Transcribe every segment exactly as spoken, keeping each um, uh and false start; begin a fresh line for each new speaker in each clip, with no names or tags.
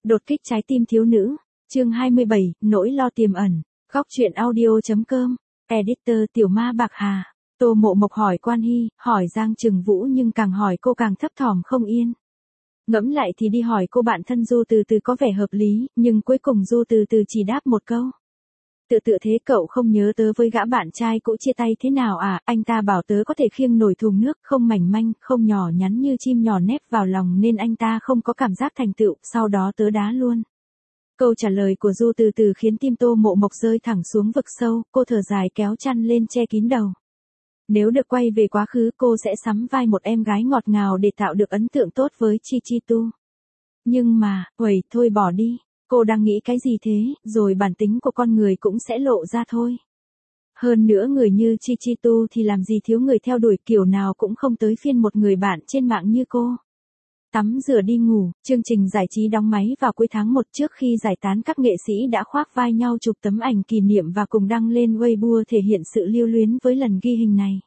Đột kích trái tim thiếu nữ. Chương hai mươi bảy, nỗi lo tiềm ẩn. Góc truyện audio.com. Editor Tiểu Ma Bạc Hà. Tô Mộ Mộc hỏi Quan Hy, hỏi Giang Trừng Vũ nhưng càng hỏi cô càng thấp thỏm không yên. Ngẫm lại thì đi hỏi cô bạn thân Du Từ Từ có vẻ hợp lý, nhưng cuối cùng Du Từ Từ chỉ đáp một câu. Tự tự thế cậu không nhớ tớ với gã bạn trai cũ chia tay thế nào à, anh ta bảo tớ có thể khiêng nổi thùng nước, không mảnh manh, không nhỏ nhắn như chim nhỏ nép vào lòng nên anh ta không có cảm giác thành tựu, sau đó tớ đá luôn. Câu trả lời của Du Từ Từ khiến tim Tô Mộ Mộc rơi thẳng xuống vực sâu, cô thở dài kéo chăn lên che kín đầu. Nếu được quay về quá khứ cô sẽ sắm vai một em gái ngọt ngào để tạo được ấn tượng tốt với Chi Chi Tu. Nhưng mà, uầy, thôi bỏ đi. Cô đang nghĩ cái gì thế, rồi bản tính của con người cũng sẽ lộ ra thôi. Hơn nữa người như Chi Chi Tu thì làm gì thiếu người theo đuổi, kiểu nào cũng không tới phiên một người bạn trên mạng như cô. Tắm rửa đi ngủ, chương trình giải trí đóng máy vào cuối tháng một. Trước khi giải tán, các nghệ sĩ đã khoác vai nhau chụp tấm ảnh kỷ niệm và cùng đăng lên Weibo thể hiện sự lưu luyến với lần ghi hình này.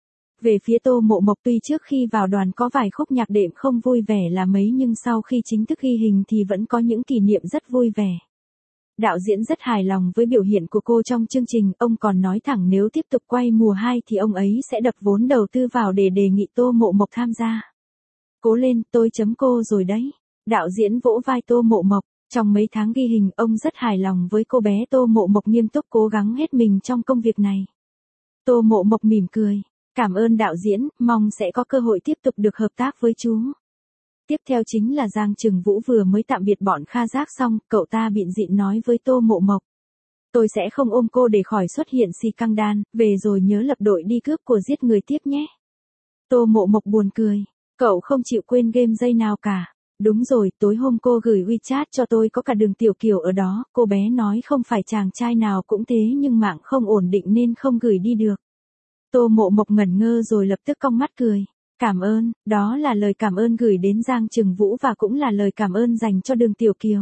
Về phía Tô Mộ Mộc, tuy trước khi vào đoàn có vài khúc nhạc đệm không vui vẻ là mấy nhưng sau khi chính thức ghi hình thì vẫn có những kỷ niệm rất vui vẻ. Đạo diễn rất hài lòng với biểu hiện của cô trong chương trình, ông còn nói thẳng nếu tiếp tục quay mùa hai thì ông ấy sẽ đập vốn đầu tư vào để đề nghị Tô Mộ Mộc tham gia. Cố lên, tôi chấm cô rồi đấy. Đạo diễn vỗ vai Tô Mộ Mộc. Trong mấy tháng ghi hình, ông rất hài lòng với cô bé Tô Mộ Mộc nghiêm túc cố gắng hết mình trong công việc này. Tô Mộ Mộc mỉm cười. Cảm ơn đạo diễn, mong sẽ có cơ hội tiếp tục được hợp tác với chú. Tiếp theo chính là Giang Trừng Vũ vừa mới tạm biệt bọn Kha Giác xong, cậu ta bịn dịn nói với Tô Mộ Mộc. Tôi sẽ không ôm cô để khỏi xuất hiện si căng đan, về rồi nhớ lập đội đi cướp của giết người tiếp nhé. Tô Mộ Mộc buồn cười. Cậu không chịu quên game dây nào cả. Đúng rồi, tối hôm cô gửi WeChat cho tôi có cả Đường Tiểu Kiều ở đó, cô bé nói không phải chàng trai nào cũng thế nhưng mạng không ổn định nên không gửi đi được. Tô Mộ Mộc ngẩn ngơ rồi lập tức cong mắt cười. Cảm ơn, đó là lời cảm ơn gửi đến Giang Trừng Vũ và cũng là lời cảm ơn dành cho Đường Tiểu Kiều.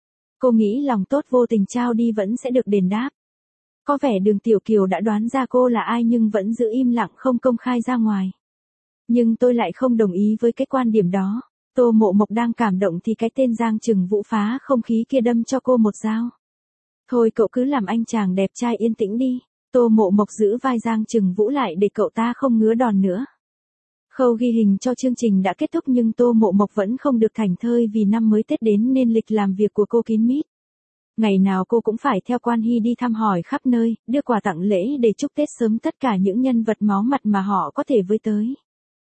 Cô nghĩ lòng tốt vô tình trao đi vẫn sẽ được đền đáp. Có vẻ Đường Tiểu Kiều đã đoán ra cô là ai nhưng vẫn giữ im lặng không công khai ra ngoài. Nhưng tôi lại không đồng ý với cái quan điểm đó. Tô Mộ Mộc đang cảm động thì cái tên Giang Trừng Vũ phá không khí kia đâm cho cô một dao. Thôi cậu cứ làm anh chàng đẹp trai yên tĩnh đi. Tô Mộ Mộc giữ vai Giang Trừng Vũ lại để cậu ta không ngứa đòn nữa. Khâu ghi hình cho chương trình đã kết thúc nhưng Tô Mộ Mộc vẫn không được thảnh thơi vì năm mới Tết đến nên lịch làm việc của cô kín mít. Ngày nào cô cũng phải theo Quan Hy đi thăm hỏi khắp nơi, đưa quà tặng lễ để chúc Tết sớm tất cả những nhân vật máu mặt mà họ có thể với tới.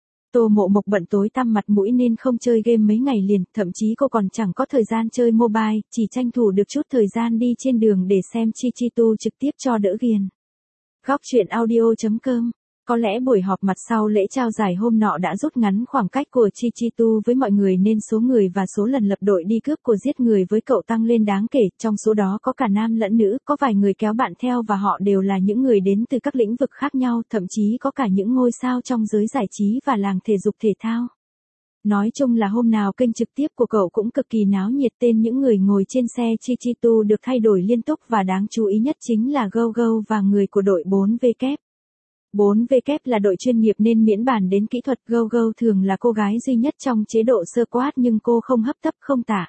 Tô Mộ Mộc bận tối tăm mặt mũi nên không chơi game mấy ngày liền, thậm chí cô còn chẳng có thời gian chơi mobile, chỉ tranh thủ được chút thời gian đi trên đường để xem Chi Chi Tu trực tiếp cho đỡ ghiền. Góc truyện audio.com. Có lẽ buổi họp mặt sau lễ trao giải hôm nọ đã rút ngắn khoảng cách của Chi Chi Tu với mọi người nên số người và số lần lập đội đi cướp của giết người với cậu tăng lên đáng kể, trong số đó có cả nam lẫn nữ, có vài người kéo bạn theo và họ đều là những người đến từ các lĩnh vực khác nhau, thậm chí có cả những ngôi sao trong giới giải trí và làng thể dục thể thao. Nói chung là hôm nào kênh trực tiếp của cậu cũng cực kỳ náo nhiệt, tên những người ngồi trên xe Chi Chi Tu được thay đổi liên tục và đáng chú ý nhất chính là Go Go và người của đội bốn W. bốn W là đội chuyên nghiệp nên miễn bàn đến kỹ thuật, Go Go thường là cô gái duy nhất trong chế độ squat nhưng cô không hấp tấp không tả.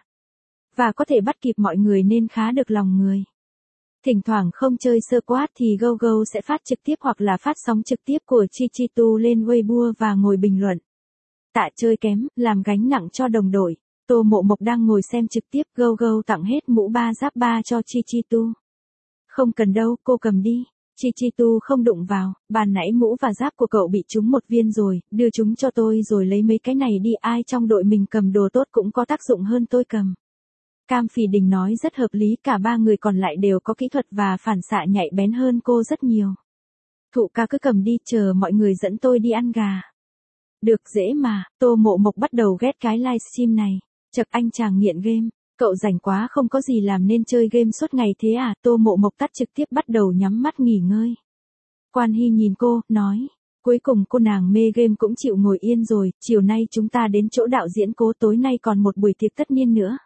Và có thể bắt kịp mọi người nên khá được lòng người. Thỉnh thoảng không chơi squat thì Go Go sẽ phát trực tiếp hoặc là phát sóng trực tiếp của Chi Chi Tu lên Weibo và ngồi bình luận. Tạ chơi kém, làm gánh nặng cho đồng đội. Tô Mộ Mộc đang ngồi xem trực tiếp, Go Go tặng hết mũ ba giáp ba cho Chi Chi Tu. Không cần đâu, cô cầm đi. Chi Chi Tu không đụng vào, bàn nãy mũ và giáp của cậu bị trúng một viên rồi, đưa chúng cho tôi rồi lấy mấy cái này đi, ai trong đội mình cầm đồ tốt cũng có tác dụng hơn tôi cầm. Cam Phì Đình nói rất hợp lý, cả ba người còn lại đều có kỹ thuật và phản xạ nhạy bén hơn cô rất nhiều. Thụ ca cứ cầm đi, chờ mọi người dẫn tôi đi ăn gà. Được dễ mà, Tô Mộ Mộc bắt đầu ghét cái livestream này. Chật anh chàng nghiện game. Cậu rảnh quá không có gì làm nên chơi game suốt ngày thế à? Tô Mộ Mộc tắt trực tiếp bắt đầu nhắm mắt nghỉ ngơi. Quan Hy nhìn cô, nói. Cuối cùng cô nàng mê game cũng chịu ngồi yên rồi, chiều nay chúng ta đến chỗ đạo diễn Cố, tối nay còn một buổi tiệc tất niên nữa.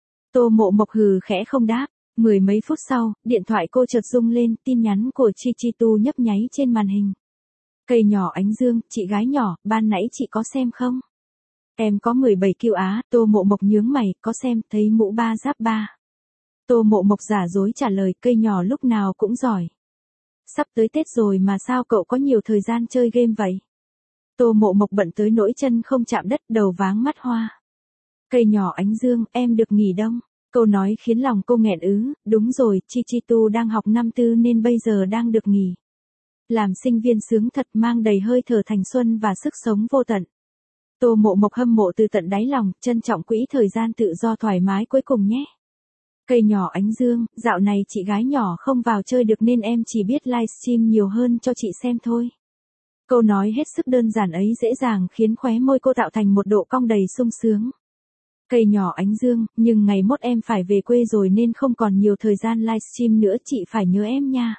Tô Mộ Mộc hừ khẽ không đáp. Mười mấy phút sau, điện thoại cô chợt rung lên, tin nhắn của Chi Chi Tu nhấp nháy trên màn hình. Cây nhỏ ánh dương, chị gái nhỏ, ban nãy chị có xem không? Em có mười bảy kiu á, Tô Mộ Mộc nhướng mày, có xem, thấy mũ ba giáp ba. Tô Mộ Mộc giả dối trả lời, cây nhỏ lúc nào cũng giỏi. Sắp tới Tết rồi mà sao cậu có nhiều thời gian chơi game vậy? Tô Mộ Mộc bận tới nỗi chân không chạm đất, đầu váng mắt hoa. Cây nhỏ ánh dương, em được nghỉ đông. Câu nói khiến lòng cô nghẹn ứ, đúng rồi, Chi Chi Tu đang học năm tư nên bây giờ đang được nghỉ. Làm sinh viên sướng thật, mang đầy hơi thở thanh xuân và sức sống vô tận. Tô Mộ Mộc hâm mộ từ tận đáy lòng, trân trọng quỹ thời gian tự do thoải mái cuối cùng nhé. Cây nhỏ ánh dương, dạo này chị gái nhỏ không vào chơi được nên em chỉ biết livestream nhiều hơn cho chị xem thôi. Câu nói hết sức đơn giản ấy dễ dàng khiến khóe môi cô tạo thành một độ cong đầy sung sướng. Cây nhỏ ánh dương, nhưng ngày mốt em phải về quê rồi nên không còn nhiều thời gian livestream nữa, chị phải nhớ em nha.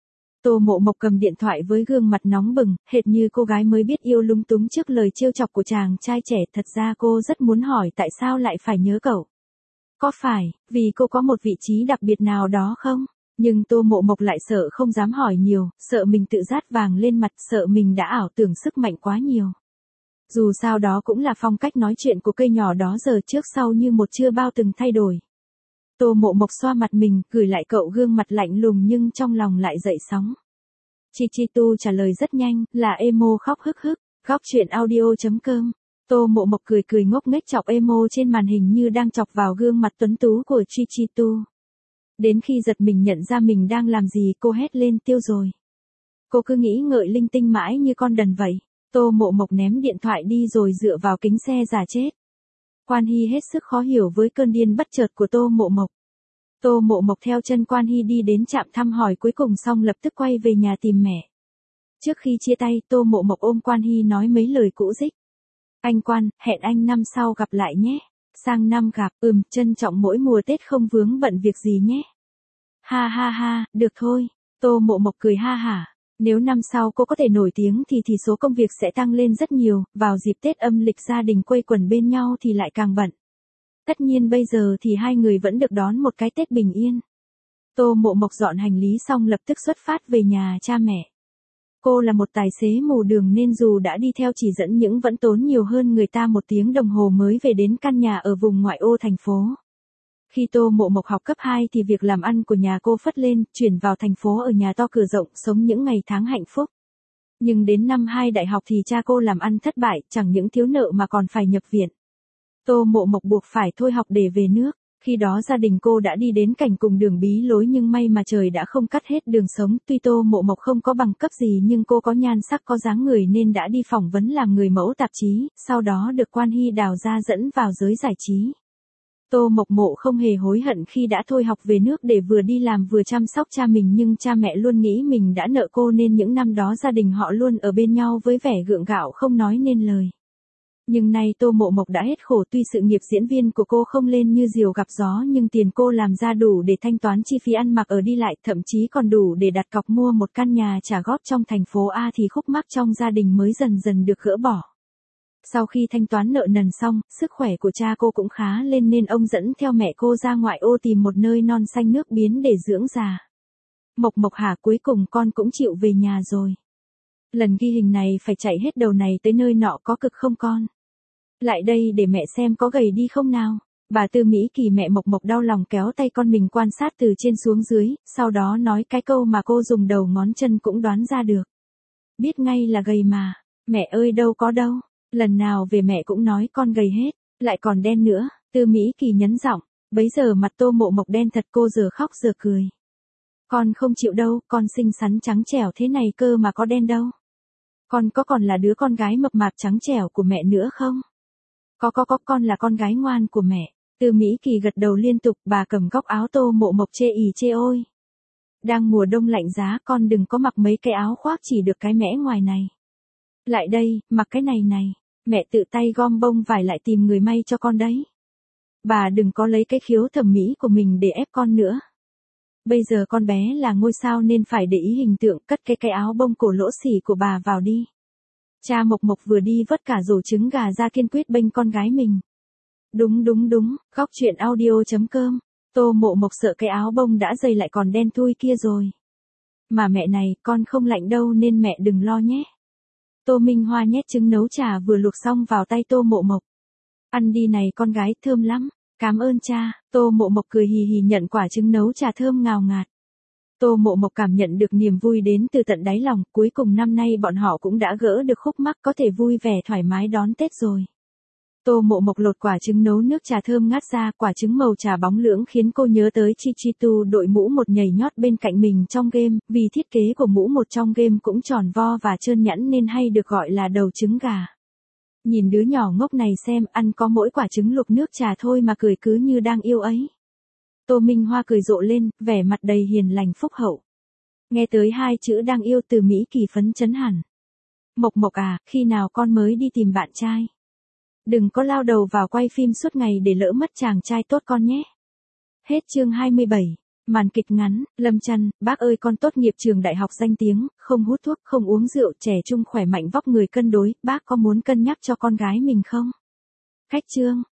Tô Mộ Mộc cầm điện thoại với gương mặt nóng bừng, hệt như cô gái mới biết yêu lúng túng trước lời trêu chọc của chàng trai trẻ. Thật ra cô rất muốn hỏi tại sao lại phải nhớ cậu. Có phải, vì cô có một vị trí đặc biệt nào đó không? Nhưng Tô Mộ Mộc lại sợ không dám hỏi nhiều, sợ mình tự rát vàng lên mặt, sợ mình đã ảo tưởng sức mạnh quá nhiều. Dù sao đó cũng là phong cách nói chuyện của cây nhỏ đó giờ trước sau như một chưa bao từng thay đổi. Tô Mộ Mộc xoa mặt mình, gửi lại cậu gương mặt lạnh lùng nhưng trong lòng lại dậy sóng. Chi Chi Tu trả lời rất nhanh, là emo khóc hức hức, góc truyện audio chấm com. Tô Mộ Mộc cười cười ngốc nghếch chọc emo trên màn hình như đang chọc vào gương mặt tuấn tú của Chi Chi Tu. Đến khi giật mình nhận ra mình đang làm gì, cô hét lên, tiêu rồi. Cô cứ nghĩ ngợi linh tinh mãi như con đần vậy. Tô Mộ Mộc ném điện thoại đi rồi dựa vào kính xe giả chết. Quan Hy hết sức khó hiểu với cơn điên bất chợt của Tô Mộ Mộc. Tô Mộ Mộc theo chân Quan Hy đi đến trạm thăm hỏi cuối cùng xong lập tức quay về nhà tìm mẹ. Trước khi chia tay, Tô Mộ Mộc ôm Quan Hy nói mấy lời cũ rích. Anh Quan, hẹn anh năm sau gặp lại nhé. Sang năm gặp, ừm, trân trọng mỗi mùa Tết không vướng bận việc gì nhé. Ha ha ha, được thôi. Tô Mộ Mộc cười ha hả. Nếu năm sau cô có thể nổi tiếng thì thì số công việc sẽ tăng lên rất nhiều, vào dịp Tết âm lịch gia đình quây quần bên nhau thì lại càng bận. Tất nhiên bây giờ thì hai người vẫn được đón một cái Tết bình yên. Tô Mộ Mộc dọn hành lý xong lập tức xuất phát về nhà cha mẹ. Cô là một tài xế mù đường nên dù đã đi theo chỉ dẫn nhưng vẫn tốn nhiều hơn người ta một tiếng đồng hồ mới về đến căn nhà ở vùng ngoại ô thành phố. Khi Tô Mộ Mộc học cấp hai thì việc làm ăn của nhà cô phất lên, chuyển vào thành phố ở nhà to cửa rộng, sống những ngày tháng hạnh phúc. Nhưng đến năm hai đại học thì cha cô làm ăn thất bại, chẳng những thiếu nợ mà còn phải nhập viện. Tô Mộ Mộc buộc phải thôi học để về nước. Khi đó gia đình cô đã đi đến cảnh cùng đường bí lối nhưng may mà trời đã không cắt hết đường sống. Tuy Tô Mộ Mộc không có bằng cấp gì nhưng cô có nhan sắc có dáng người nên đã đi phỏng vấn làm người mẫu tạp chí, sau đó được Quan Hy đào ra dẫn vào giới giải trí. Tô Mộc Mộ không hề hối hận khi đã thôi học về nước để vừa đi làm vừa chăm sóc cha mình, nhưng cha mẹ luôn nghĩ mình đã nợ cô nên những năm đó gia đình họ luôn ở bên nhau với vẻ gượng gạo không nói nên lời. Nhưng nay Tô Mộ Mộc đã hết khổ, tuy sự nghiệp diễn viên của cô không lên như diều gặp gió nhưng tiền cô làm ra đủ để thanh toán chi phí ăn mặc ở đi lại, thậm chí còn đủ để đặt cọc mua một căn nhà trả góp trong thành phố A thì khúc mắc trong gia đình mới dần dần được gỡ bỏ. Sau khi thanh toán nợ nần xong, sức khỏe của cha cô cũng khá lên nên ông dẫn theo mẹ cô ra ngoại ô tìm một nơi non xanh nước biếc để dưỡng già. Mộc Mộc hả, cuối cùng con cũng chịu về nhà rồi. Lần ghi hình này phải chạy hết đầu này tới nơi nọ, có cực không con? Lại đây để mẹ xem có gầy đi không nào. Bà Tư Mỹ Kỳ mẹ Mộc Mộc đau lòng kéo tay con mình quan sát từ trên xuống dưới, sau đó nói cái câu mà cô dùng đầu ngón chân cũng đoán ra được. Biết ngay là gầy mà. Mẹ ơi đâu có đâu. Lần nào về mẹ cũng nói con gầy hết, lại còn đen nữa. Tư Mỹ Kỳ nhấn giọng. Bấy giờ mặt Tô Mộ Mộc đen thật, cô giờ khóc giờ cười. Con không chịu đâu, con xinh xắn trắng trẻo thế này cơ mà có đen đâu. Con có còn là đứa con gái mập mạp trắng trẻo của mẹ nữa không? Có có có, con là con gái ngoan của mẹ. Tư Mỹ Kỳ gật đầu liên tục, bà cầm góc áo Tô Mộ Mộc chê ì chê ôi. Đang mùa đông lạnh giá, con đừng có mặc mấy cái áo khoác chỉ được cái mẽ ngoài này. Lại đây, mặc cái này này. Mẹ tự tay gom bông vải lại tìm người may cho con đấy. Bà đừng có lấy cái khiếu thẩm mỹ của mình để ép con nữa. Bây giờ con bé là ngôi sao nên phải để ý hình tượng, cất cái cái áo bông cổ lỗ xỉ của bà vào đi. Cha Mộc Mộc vừa đi vớt cả rổ trứng gà ra kiên quyết bênh con gái mình. Đúng đúng đúng, góc truyện audio chấm com. Tô Mộ Mộc sợ cái áo bông đã dày lại còn đen thui kia rồi. Mà mẹ này, con không lạnh đâu nên mẹ đừng lo nhé. Tô Minh Hoa nhét trứng nấu trà vừa luộc xong vào tay Tô Mộ Mộc. Ăn đi này con gái, thơm lắm. Cảm ơn cha. Tô Mộ Mộc cười hì hì nhận quả trứng nấu trà thơm ngào ngạt. Tô Mộ Mộc cảm nhận được niềm vui đến từ tận đáy lòng, cuối cùng năm nay bọn họ cũng đã gỡ được khúc mắc, có thể vui vẻ thoải mái đón Tết rồi. Tô Mộ Mộc lột quả trứng nấu nước trà thơm ngát ra, quả trứng màu trà bóng lưỡng khiến cô nhớ tới Chichitu đội mũ một nhảy nhót bên cạnh mình trong game, vì thiết kế của mũ một trong game cũng tròn vo và trơn nhẵn nên hay được gọi là đầu trứng gà. Nhìn đứa nhỏ ngốc này xem, ăn có mỗi quả trứng luộc nước trà thôi mà cười cứ như đang yêu ấy. Tô Minh Hoa cười rộ lên, vẻ mặt đầy hiền lành phúc hậu. Nghe tới hai chữ đang yêu từ Mỹ Kỳ phấn chấn hẳn. Mộc Mộc à, khi nào con mới đi tìm bạn trai? Đừng có lao đầu vào quay phim suốt ngày để lỡ mất chàng trai tốt con nhé. Hết chương hai mươi bảy. Màn kịch ngắn, Lâm Chăn, bác ơi con tốt nghiệp trường đại học danh tiếng, không hút thuốc, không uống rượu, trẻ trung khỏe mạnh vóc người cân đối, bác có muốn cân nhắc cho con gái mình không? Khách chương.